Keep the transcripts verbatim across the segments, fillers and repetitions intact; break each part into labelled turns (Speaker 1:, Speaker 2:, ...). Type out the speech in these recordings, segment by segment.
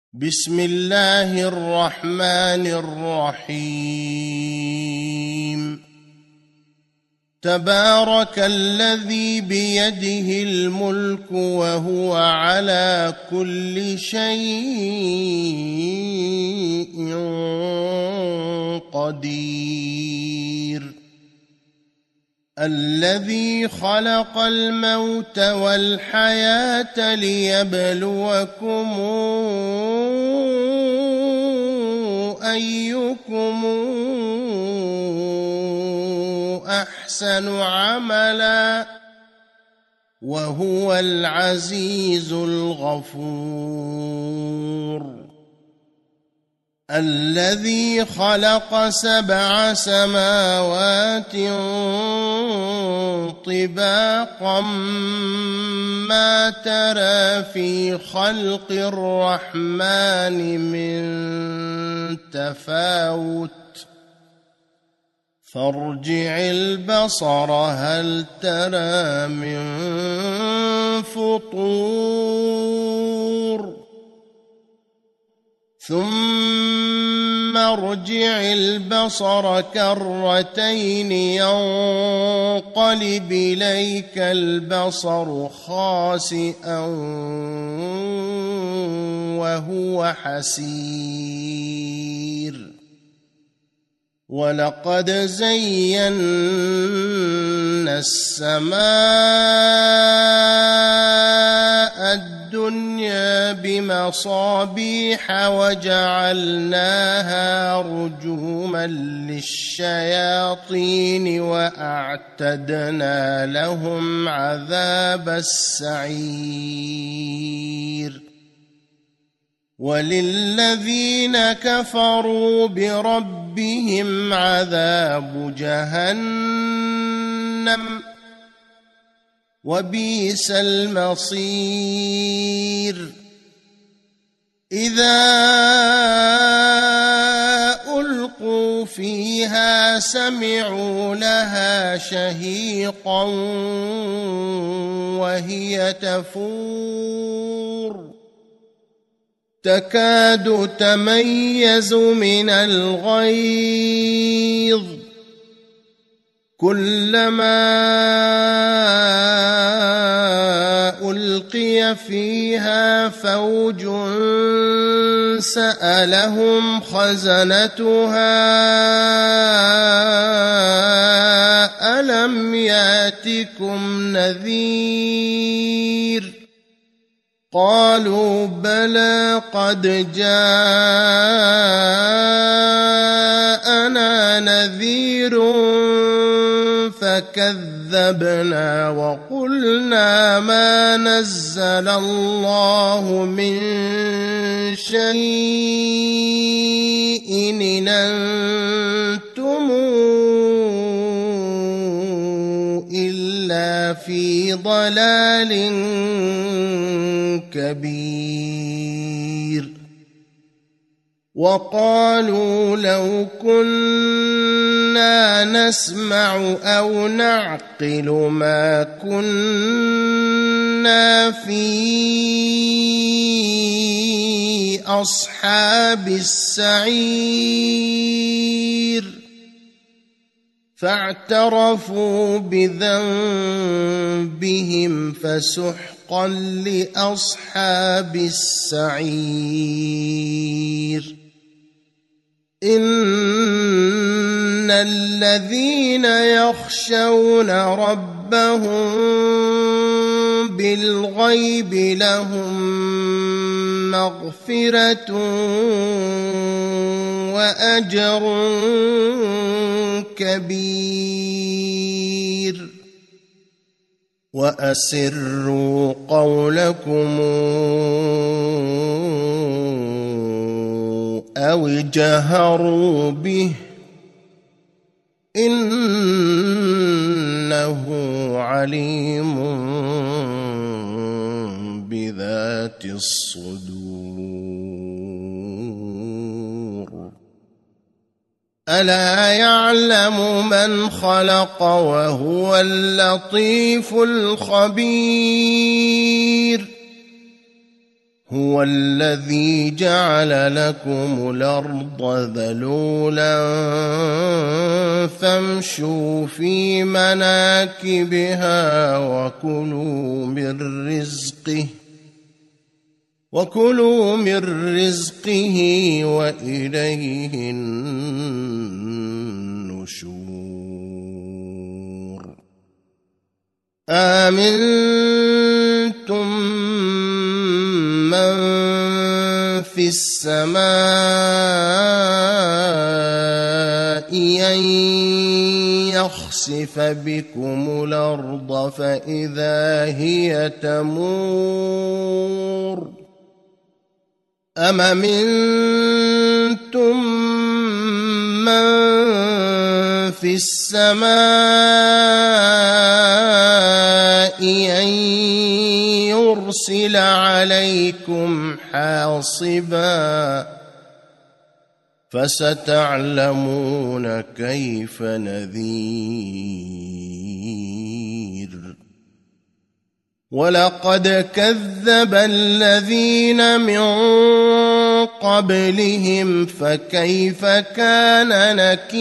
Speaker 1: بسم الله الرحمن الرحيم تبارك الذي بيده الملك وهو على كل شيء قدير الذي خلق الموت والحياة ليبلوكم أيكم أحسن عملا وهو العزيز الغفور الذي خلق سبع سماوات طباقا ما ترى في خلق الرحمن من تفاوت فارجع البصر هل ترى من فطور ثم ارجع البصر كرتين ينقلب إليك البصر خاسئا وهو حسير ولقد زينا السماء الدنيا بمصابيح وجعلناها رجوما للشياطين وأعتدنا لهم عذاب السعير وللذين كفروا بربهم عذاب جهنم وبئس المصير إذا ألقوا فيها سمعوا لها شهيقا وهي تفور تكاد تميز من الغيظ كلما ألقي فيها فوج سألهم خزنتها ألم يأتكم نذير قالوا بلى قد جاءنا نذير فكذبنا وقلنا ما نزل الله من شيء إن أنتم إلا في ضلال كبير وقالوا لو كنا نسمع أو نعقل ما كنا في أصحاب السعير فاعترفوا بذنبهم فسحقا لأصحاب السعير إن الذين يخشون ربهم بالغيب لهم مغفرة وأجر كبير وأسروا قولكم أو اجهروا به إنه عليم بذات الصدور ألا يعلم من خلق وهو اللطيف الخبير هو الذي جعل لكم الأرض ذلولا فامشوا في مناكبها وكلوا من رزقه وكلوا من رزقه وإليه النشور آمنتم من في السماء أن يخسف بكم الأرض فإذا هي تمور أم أمنتم من في السماء أن يرسل عليكم حاصبا فستعلمون كيف نذير ولقد كذب الذين من قبلهم فكيف كان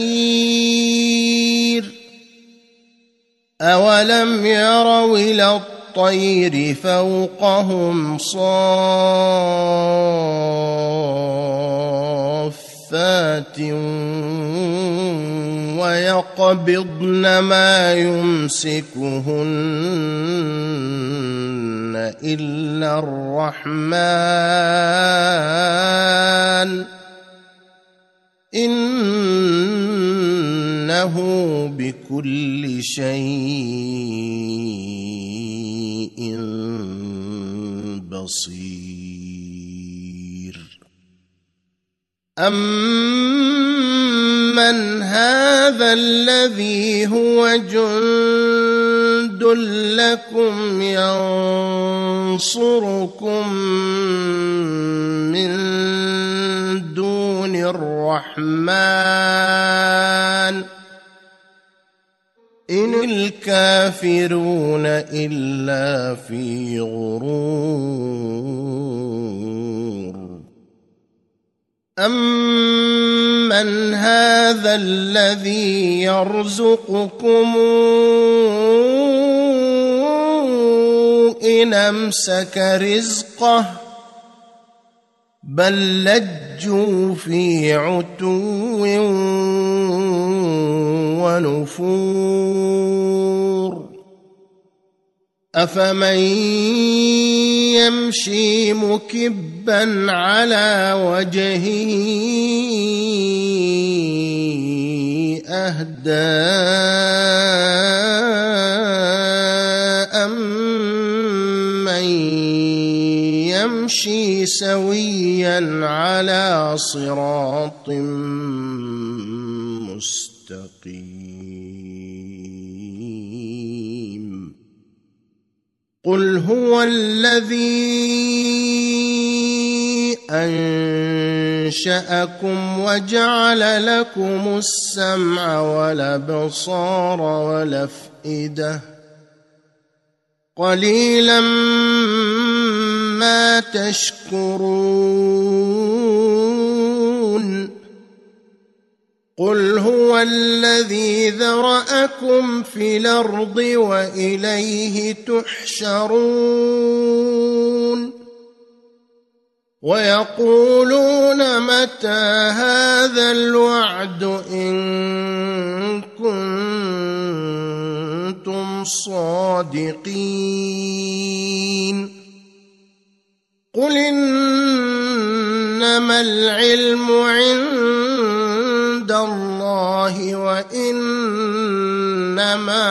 Speaker 1: نكير أولم يروا إلى الطير فوقهم صافات ويقبضن ما يمسكهن إلا الرحمن إنه بكل شيء بصير أمن هذا الذي هو جند لكم ينصركم من دون الرحمن إن الكافرون إلا في غرور أمن هذا الذي يرزقكم إن أمسك رزقه بل لجوا في عتو ونفور أفمن يمشي مكبا على وجهه أهدى أمن يمشي سويا على صراط مستقيم قل هو الذي أنشأكم وجعل لكم السمع والأبصار والأفئدة قليلا ما تشكرون قل هو الذي ذرأكم في الأرض وإليه تحشرون ويقولون متى هذا الوعد إن كنتم صادقين قل إنما العلم عند الله وإنما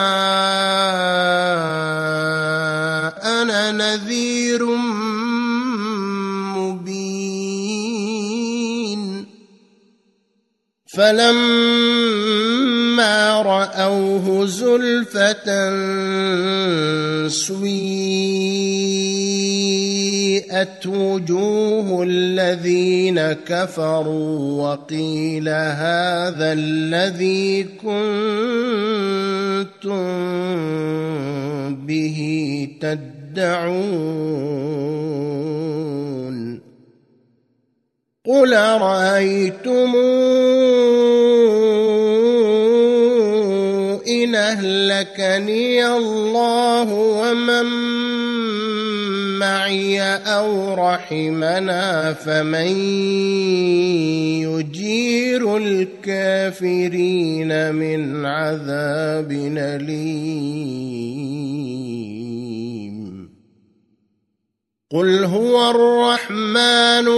Speaker 1: أنا نذير مبين فلما رأوه زلفة سيئت وجوه الذين كفروا وقيل هذا الذي كنتم به تدعون تدعون قل أرأيتم إن أهلكني الله ومن معي أو رحمنا فمن يجير الكافرين من عذاب أليم قل هو الرحمن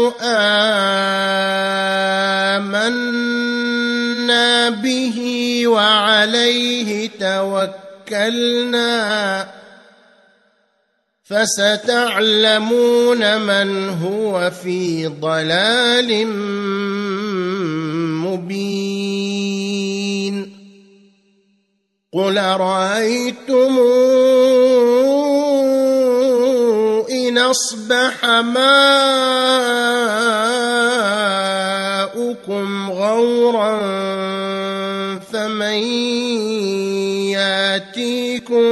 Speaker 1: آمنا به وعليه توكلنا فستعلمون من هو في ضلال مبين قل أرأيتم إن أصبح ماؤكم غورا فمن يأتيكم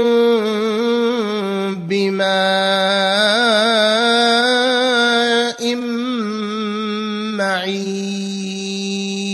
Speaker 1: بماء معين